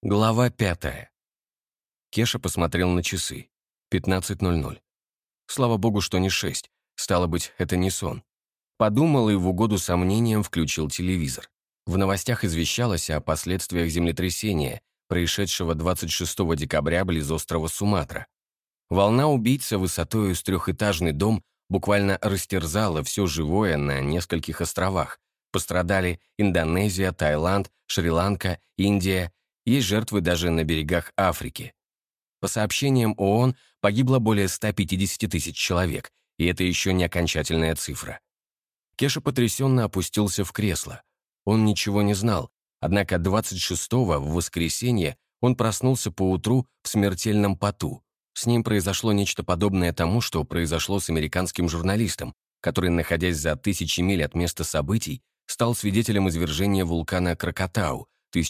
Глава 5. Кеша посмотрел на часы. 15:00. Слава богу, что не 6. Стало быть, это не сон. Подумал и в угоду сомнениям включил телевизор. В новостях извещалось о последствиях землетрясения, происшедшего 26 декабря близ острова Суматра. Волна убийца высотою с трехэтажный дом буквально растерзала все живое на нескольких островах. Пострадали Индонезия, Таиланд, Шри-Ланка, Индия. Есть жертвы даже на берегах Африки. По сообщениям ООН, погибло более 150 тысяч человек, и это еще не окончательная цифра. Кеша потрясенно опустился в кресло. Он ничего не знал, однако 26-го, в воскресенье, он проснулся поутру в смертельном поту. С ним произошло нечто подобное тому, что произошло с американским журналистом, который, находясь за тысячи миль от места событий, стал свидетелем извержения вулкана Кракатау,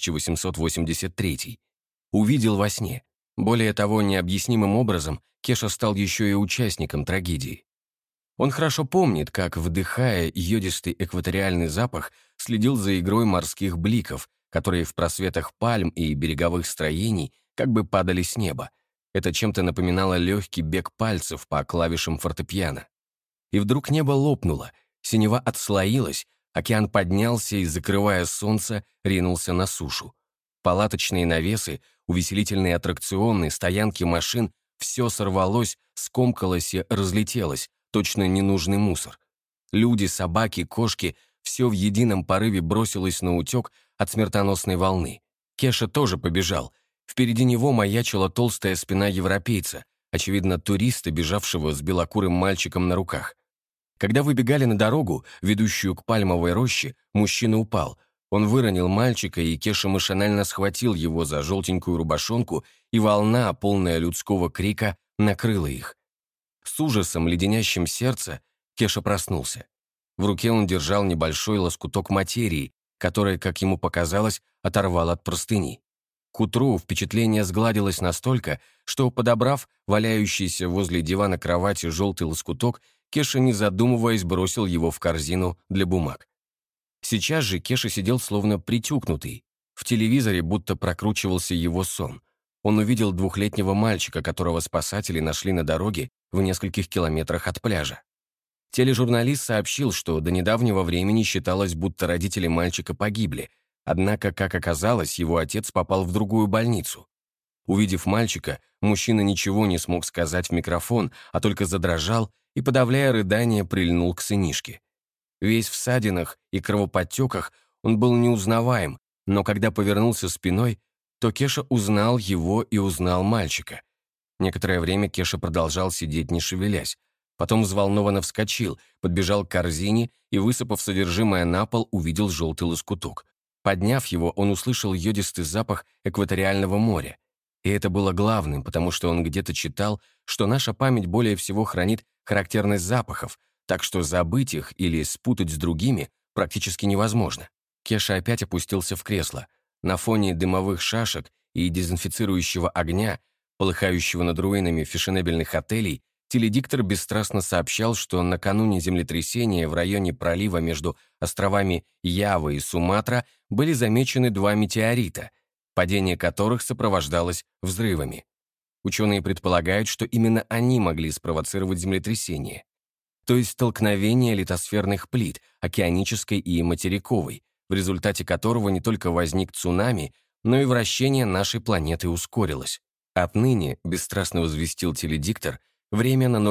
1883. Увидел во сне. Более того, необъяснимым образом Кеша стал еще и участником трагедии. Он хорошо помнит, как, вдыхая йодистый экваториальный запах, следил за игрой морских бликов, которые в просветах пальм и береговых строений как бы падали с неба. Это чем-то напоминало легкий бег пальцев по клавишам фортепиано. И вдруг небо лопнуло, синева отслоилась, океан поднялся и, закрывая солнце, ринулся на сушу. Палаточные навесы, увеселительные аттракционы, стоянки машин — все сорвалось, скомкалось и разлетелось, точно ненужный мусор. Люди, собаки, кошки — все в едином порыве бросилось на утек от смертоносной волны. Кеша тоже побежал. Впереди него маячила толстая спина европейца, очевидно, туриста, бежавшего с белокурым мальчиком на руках. Когда выбегали на дорогу, ведущую к пальмовой роще, мужчина упал. Он выронил мальчика, и Кеша машинально схватил его за желтенькую рубашонку, и волна, полная людского крика, накрыла их. С ужасом, леденящим сердце, Кеша проснулся. В руке он держал небольшой лоскуток материи, который, как ему показалось, оторвал от простыни. К утру впечатление сгладилось настолько, что, подобрав валяющийся возле дивана кровати желтый лоскуток, Кеша, не задумываясь, бросил его в корзину для бумаг. Сейчас же Кеша сидел словно притюкнутый. В телевизоре будто прокручивался его сон. Он увидел двухлетнего мальчика, которого спасатели нашли на дороге в нескольких километрах от пляжа. Тележурналист сообщил, что до недавнего времени считалось, будто родители мальчика погибли, однако, как оказалось, его отец попал в другую больницу. Увидев мальчика, мужчина ничего не смог сказать в микрофон, а только задрожал и, подавляя рыдания, прильнул к сынишке. Весь в ссадинах и кровоподтеках, он был неузнаваем, но когда повернулся спиной, то Кеша узнал его и узнал мальчика. Некоторое время Кеша продолжал сидеть, не шевелясь. Потом взволнованно вскочил, подбежал к корзине и, высыпав содержимое на пол, увидел желтый лоскуток. Подняв его, он услышал йодистый запах экваториального моря. И это было главным, потому что он где-то читал, что наша память более всего хранит характерность запахов, так что забыть их или спутать с другими практически невозможно. Кеша опять опустился в кресло. На фоне дымовых шашек и дезинфицирующего огня, полыхающего над руинами фешенебельных отелей, теледиктор бесстрастно сообщал, что накануне землетрясения в районе пролива между островами Ява и Суматра были замечены 2 метеорита, падение которых сопровождалось взрывами. Ученые предполагают, что именно они могли спровоцировать землетрясение, то есть столкновение литосферных плит, океанической и материковой, в результате которого не только возник цунами, но и вращение нашей планеты ускорилось. Отныне, бесстрастно возвестил теледиктор, время на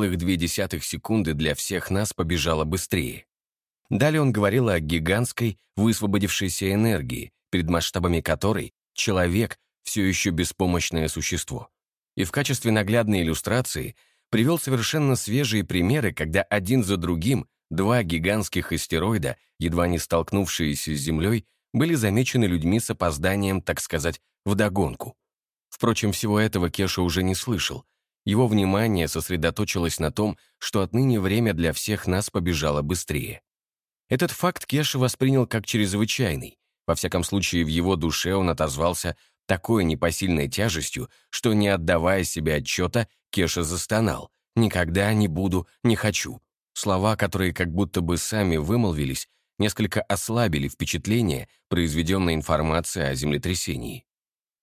0,2 секунды для всех нас побежало быстрее. Далее он говорил о гигантской высвободившейся энергии, перед масштабами которой человек — все еще беспомощное существо. И в качестве наглядной иллюстрации привел совершенно свежие примеры, когда один за другим 2 гигантских астероида, едва не столкнувшиеся с Землей, были замечены людьми с опозданием, так сказать, вдогонку. Впрочем, всего этого Кеша уже не слышал. Его внимание сосредоточилось на том, что отныне время для всех нас побежало быстрее. Этот факт Кеша воспринял как чрезвычайный. Во всяком случае, в его душе он отозвался такой непосильной тяжестью, что, не отдавая себе отчета, Кеша застонал. «Никогда не буду, не хочу». Слова, которые как будто бы сами вымолвились, несколько ослабили впечатление, произведенной информацией о землетрясении.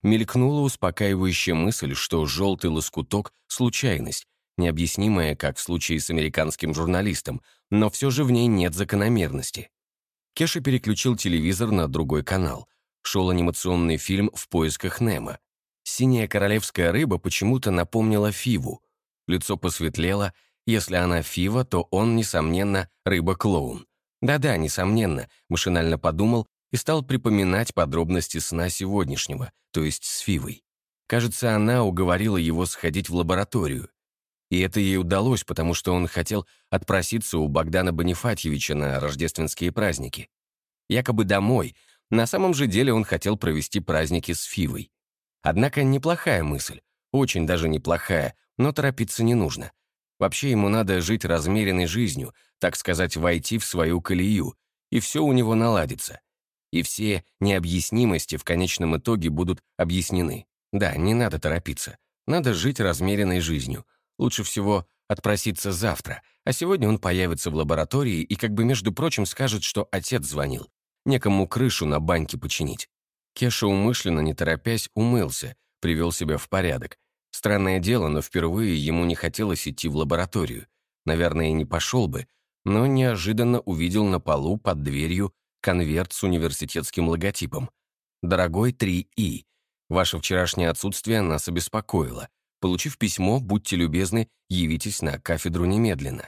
Мелькнула успокаивающая мысль, что желтый лоскуток — случайность, необъяснимая, как в случае с американским журналистом, но все же в ней нет закономерности. Кеша переключил телевизор на другой канал. Шел анимационный фильм «В поисках Немо». Синяя королевская рыба почему-то напомнила Фиву. Лицо посветлело. Если она Фива, то он, несомненно, рыба-клоун. Да-да, несомненно, машинально подумал и стал припоминать подробности сна сегодняшнего, то есть с Фивой. Кажется, она уговорила его сходить в лабораторию. И это ей удалось, потому что он хотел отпроситься у Богдана Бонифатьевича на рождественские праздники. Якобы домой, на самом же деле он хотел провести праздники с Фивой. Однако неплохая мысль, очень даже неплохая, но торопиться не нужно. Вообще ему надо жить размеренной жизнью, так сказать, войти в свою колею, и все у него наладится. И все необъяснимости в конечном итоге будут объяснены. Да, не надо торопиться. Надо жить размеренной жизнью. Лучше всего отпроситься завтра, а сегодня он появится в лаборатории и как бы, между прочим, скажет, что отец звонил. Некому крышу на баньке починить. Кеша умышленно, не торопясь, умылся, привел себя в порядок. Странное дело, но впервые ему не хотелось идти в лабораторию. Наверное, и не пошел бы, но неожиданно увидел на полу под дверью конверт с университетским логотипом. «Дорогой 3И, ваше вчерашнее отсутствие нас обеспокоило. Получив письмо, будьте любезны, явитесь на кафедру немедленно».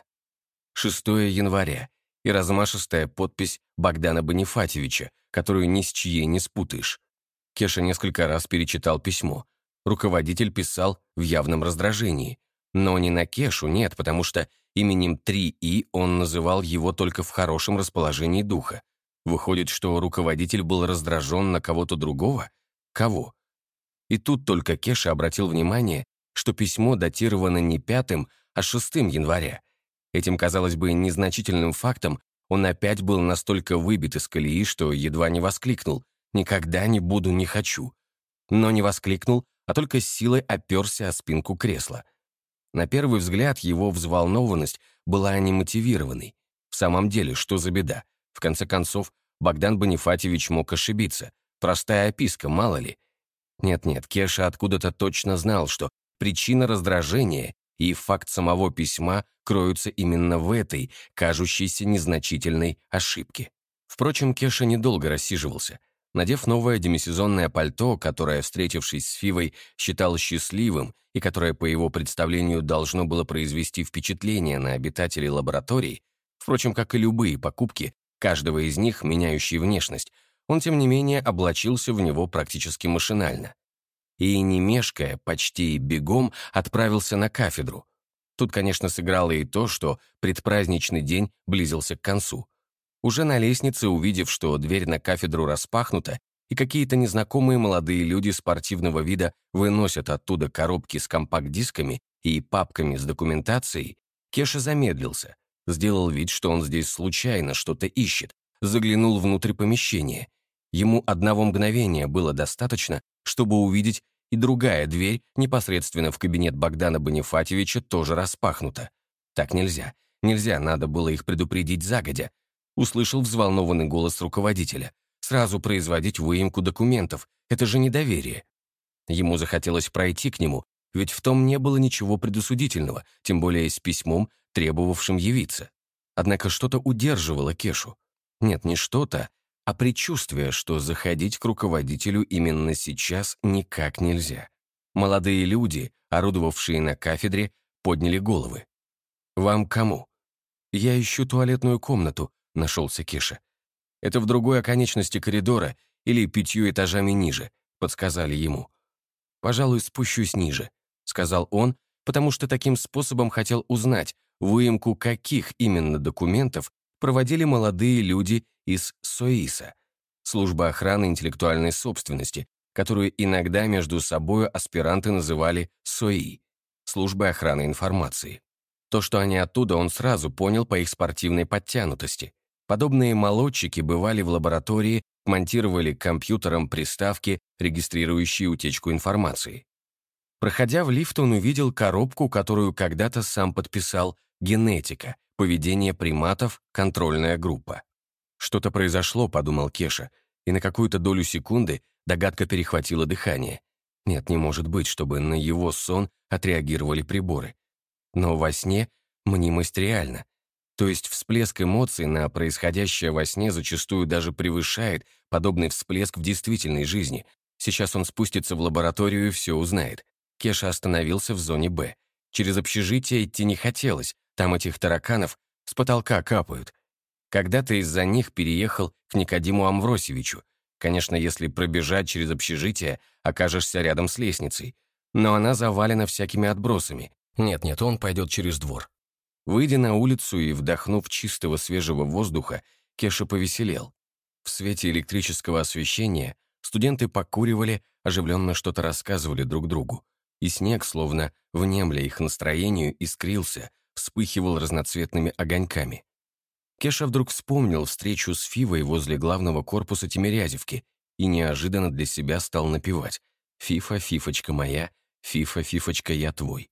6 января. И размашистая подпись Богдана Бонифатьевича, которую ни с чьей не спутаешь. Кеша несколько раз перечитал письмо. Руководитель писал в явном раздражении. Но не на Кешу, нет, потому что именем 3И он называл его только в хорошем расположении духа. Выходит, что руководитель был раздражен на кого-то другого? Кого? И тут только Кеша обратил внимание, что письмо датировано не 5, а 6 января. Этим, казалось бы, незначительным фактом он опять был настолько выбит из колеи, что едва не воскликнул «Никогда не буду, не хочу». Но не воскликнул, а только с силой оперся о спинку кресла. На первый взгляд его взволнованность была немотивированной. В самом деле, что за беда? В конце концов, Богдан Бонифатьевич мог ошибиться. Простая описка, мало ли. Нет-нет, Кеша откуда-то точно знал, что причина раздражения и факт самого письма кроются именно в этой, кажущейся незначительной ошибке. Впрочем, Кеша недолго рассиживался. Надев новое демисезонное пальто, которое, встретившись с Фивой, считал счастливым и которое, по его представлению, должно было произвести впечатление на обитателей лабораторий, впрочем, как и любые покупки, каждого из них, меняющие внешность, он, тем не менее, облачился в него практически машинально. И, не мешкая, почти бегом отправился на кафедру. Тут, конечно, сыграло и то, что предпраздничный день близился к концу. Уже на лестнице, увидев, что дверь на кафедру распахнута, и какие-то незнакомые молодые люди спортивного вида выносят оттуда коробки с компакт-дисками и папками с документацией, Кеша замедлился, сделал вид, что он здесь случайно что-то ищет, заглянул внутрь помещения. Ему одного мгновения было достаточно, чтобы увидеть, и другая дверь, непосредственно в кабинет Богдана Бонифатьевича, тоже распахнута. Так нельзя. Нельзя, надо было их предупредить загодя. Услышал взволнованный голос руководителя. Сразу производить выемку документов. Это же недоверие. Ему захотелось пройти к нему, ведь в том не было ничего предосудительного, тем более с письмом, требовавшим явиться. Однако что-то удерживало Кешу. Нет, не что-то, а предчувствие, что заходить к руководителю именно сейчас никак нельзя. Молодые люди, орудовавшие на кафедре, подняли головы. «Вам кому?» «Я ищу туалетную комнату», — нашелся Кеша. «Это в другой оконечности коридора или 5 этажами ниже», — подсказали ему. «Пожалуй, спущусь ниже», — сказал он, потому что таким способом хотел узнать, выемку каких именно документов проводили молодые люди из СОИСа, служба охраны интеллектуальной собственности, которую иногда между собой аспиранты называли СОИ, службой охраны информации. То, что они оттуда, он сразу понял по их спортивной подтянутости. Подобные молодчики бывали в лаборатории, монтировали компьютером приставки, регистрирующие утечку информации. Проходя в лифт, он увидел коробку, которую когда-то сам подписал «Генетика. Поведение приматов. Контрольная группа». «Что-то произошло», — подумал Кеша, и на какую-то долю секунды догадка перехватила дыхание. Нет, не может быть, чтобы на его сон отреагировали приборы. Но во сне мнимость реальна. То есть всплеск эмоций на происходящее во сне зачастую даже превышает подобный всплеск в действительной жизни. Сейчас он спустится в лабораторию и все узнает. Кеша остановился в зоне «Б». Через общежитие идти не хотелось, там этих тараканов с потолка капают. Когда-то из-за них переехал к Никодиму Амвросевичу. Конечно, если пробежать через общежитие, окажешься рядом с лестницей. Но она завалена всякими отбросами. Нет-нет, он пойдет через двор. Выйдя на улицу и вдохнув чистого свежего воздуха, Кеша повеселел. В свете электрического освещения студенты покуривали, оживленно что-то рассказывали друг другу. И снег, словно внемля их настроению, искрился, вспыхивал разноцветными огоньками. Кеша вдруг вспомнил встречу с Фивой возле главного корпуса Тимирязевки и неожиданно для себя стал напевать «Фифа, фифочка моя, фифа, фифочка, я твой».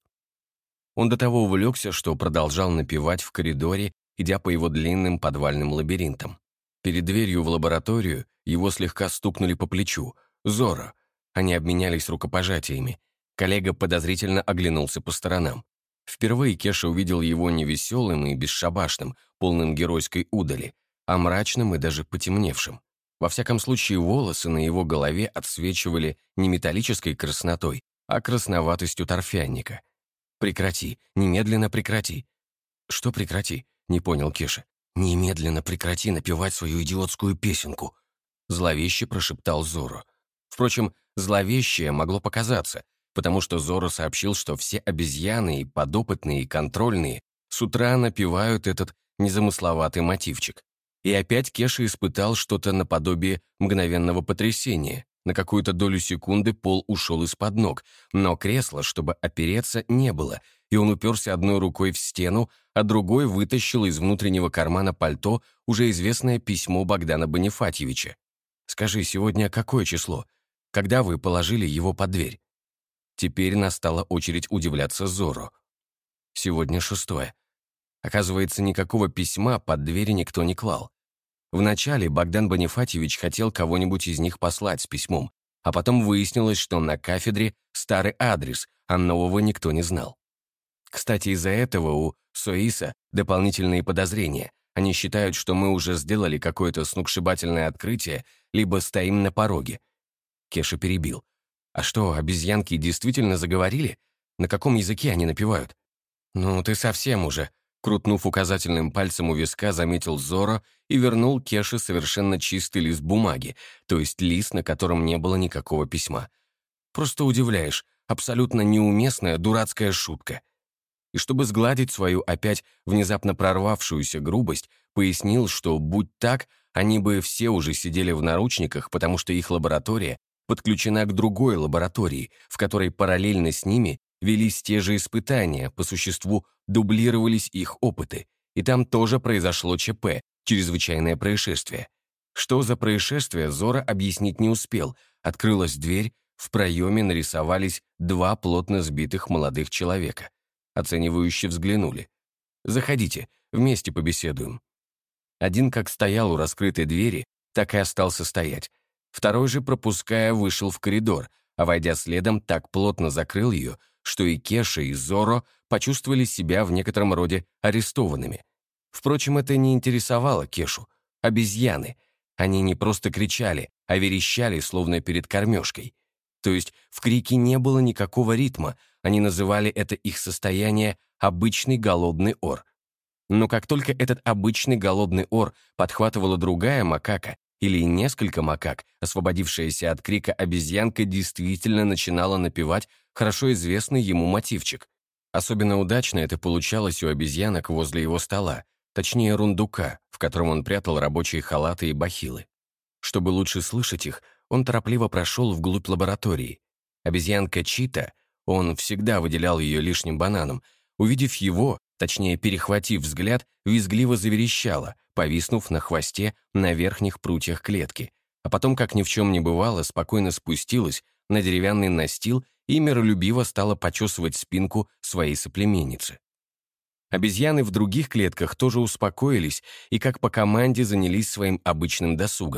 Он до того увлекся, что продолжал напевать в коридоре, идя по его длинным подвальным лабиринтам. Перед дверью в лабораторию его слегка стукнули по плечу. «Зоро!» Они обменялись рукопожатиями. Коллега подозрительно оглянулся по сторонам. Впервые Кеша увидел его не веселым и бесшабашным, полным геройской удали, а мрачным и даже потемневшим. Во всяком случае, волосы на его голове отсвечивали не металлической краснотой, а красноватостью торфяника. «Прекрати, немедленно прекрати». «Что прекрати?» — не понял Кеша. «Немедленно прекрати напевать свою идиотскую песенку», — зловеще прошептал Зоро. Впрочем, зловещее могло показаться, потому что Зоро сообщил, что все обезьяны, и подопытные, и контрольные, с утра напевают этот незамысловатый мотивчик. И опять Кеша испытал что-то наподобие мгновенного потрясения. На какую-то долю секунды пол ушел из-под ног, но кресла, чтобы опереться, не было, и он уперся одной рукой в стену, а другой вытащил из внутреннего кармана пальто уже известное письмо Богдана Бонифатьевича. «Скажи, сегодня какое число? Когда вы положили его под дверь?» Теперь настала очередь удивляться Зоро. «Сегодня 6. Оказывается, никакого письма под дверь никто не клал. Вначале Богдан Бонифатьевич хотел кого-нибудь из них послать с письмом, а потом выяснилось, что на кафедре старый адрес, а нового никто не знал. Кстати, из-за этого у СОИСа дополнительные подозрения. Они считают, что мы уже сделали какое-то сногсшибательное открытие, либо стоим на пороге». Кеша перебил. «А что, обезьянки действительно заговорили? На каком языке они напевают?» «Ну, ты совсем уже», — крутнув указательным пальцем у виска, заметил Зоро и вернул Кеше совершенно чистый лист бумаги, то есть лист, на котором не было никакого письма. «Просто удивляешь, абсолютно неуместная дурацкая шутка». И чтобы сгладить свою опять внезапно прорвавшуюся грубость, пояснил, что, будь так, они бы все уже сидели в наручниках, потому что их лаборатория подключена к другой лаборатории, в которой параллельно с ними велись те же испытания, по существу дублировались их опыты, и там тоже произошло ЧП, чрезвычайное происшествие. Что за происшествие, Зоро объяснить не успел. Открылась дверь, в проеме нарисовались 2 плотно сбитых молодых человека. Оценивающе взглянули. «Заходите, вместе побеседуем». Один как стоял у раскрытой двери, так и остался стоять. Второй же, пропуская, вышел в коридор, а войдя следом, так плотно закрыл ее, что и Кеша, и Зоро почувствовали себя в некотором роде арестованными. Впрочем, это не интересовало Кешу. Обезьяны. Они не просто кричали, а верещали, словно перед кормежкой. То есть в крике не было никакого ритма, они называли это их состояние «обычный голодный ор». Но как только этот обычный голодный ор подхватывала другая макака или несколько макак, освободившаяся от крика обезьянка действительно начинала напевать хорошо известный ему мотивчик. Особенно удачно это получалось у обезьянок возле его стола, точнее рундука, в котором он прятал рабочие халаты и бахилы. Чтобы лучше слышать их, он торопливо прошел вглубь лаборатории. Обезьянка Чита, он всегда выделял ее лишним бананом, увидев его, точнее перехватив взгляд, визгливо заверещала, повиснув на хвосте на верхних прутьях клетки, а потом, как ни в чем не бывало, спокойно спустилась на деревянный настил и миролюбиво стала почесывать спинку своей соплеменницы. Обезьяны в других клетках тоже успокоились и как по команде занялись своим обычным досугом.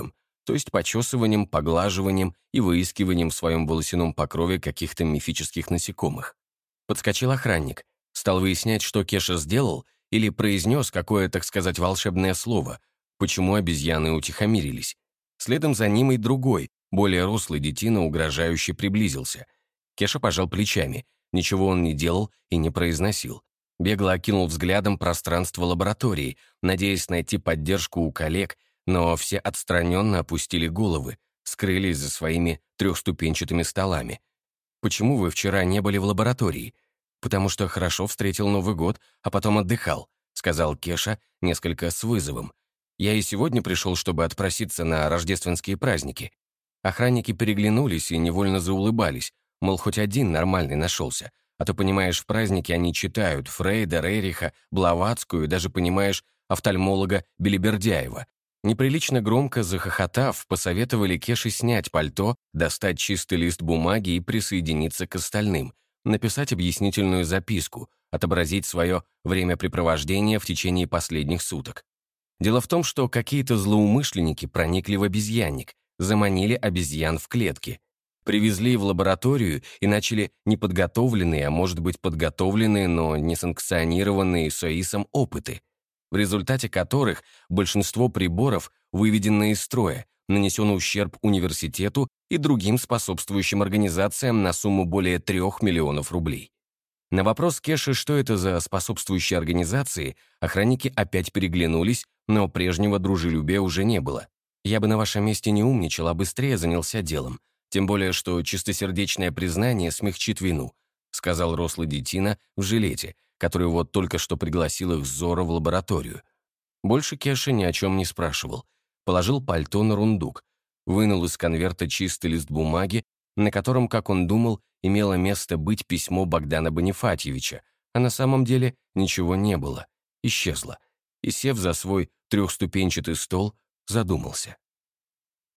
то есть почесыванием, поглаживанием и выискиванием в своем волосяном покрове каких-то мифических насекомых. Подскочил охранник, стал выяснять, что Кеша сделал, или произнес какое, так сказать, волшебное слово, почему обезьяны утихомирились. Следом за ним и другой, более рослый детина угрожающе приблизился. Кеша пожал плечами, ничего он не делал и не произносил. Бегло окинул взглядом пространство лаборатории, надеясь найти поддержку у коллег, но все отстраненно опустили головы, скрылись за своими трехступенчатыми столами. «Почему вы вчера не были в лаборатории?» «Потому что хорошо встретил Новый год, а потом отдыхал», сказал Кеша несколько с вызовом. «Я и сегодня пришел, чтобы отпроситься на рождественские праздники». Охранники переглянулись и невольно заулыбались, мол, хоть один нормальный нашелся, а то, понимаешь, в празднике они читают Фрейда, Рериха, Блаватскую и даже, понимаешь, офтальмолога Белибердяева. Неприлично громко захохотав, посоветовали Кеше снять пальто, достать чистый лист бумаги и присоединиться к остальным, написать объяснительную записку, отобразить свое времяпрепровождение в течение последних суток. Дело в том, что какие-то злоумышленники проникли в обезьянник, заманили обезьян в клетки, привезли в лабораторию и начали неподготовленные, а может быть подготовленные, но не санкционированные СОИСом опыты, в результате которых большинство приборов выведено из строя, нанесен ущерб университету и другим способствующим организациям на сумму более 3 миллионов рублей. На вопрос Кеши, что это за способствующие организации, охранники опять переглянулись, но прежнего дружелюбия уже не было. «Я бы на вашем месте не умничал, а быстрее занялся делом. Тем более, что чистосердечное признание смягчит вину», сказал рослый детина в жилете, который вот только что пригласил их с Зоро в лабораторию. Больше Кеша ни о чем не спрашивал. Положил пальто на рундук, вынул из конверта чистый лист бумаги, на котором, как он думал, имело место быть письмо Богдана Бонифатьевича, а на самом деле ничего не было, исчезло, и, сев за свой трехступенчатый стол, задумался.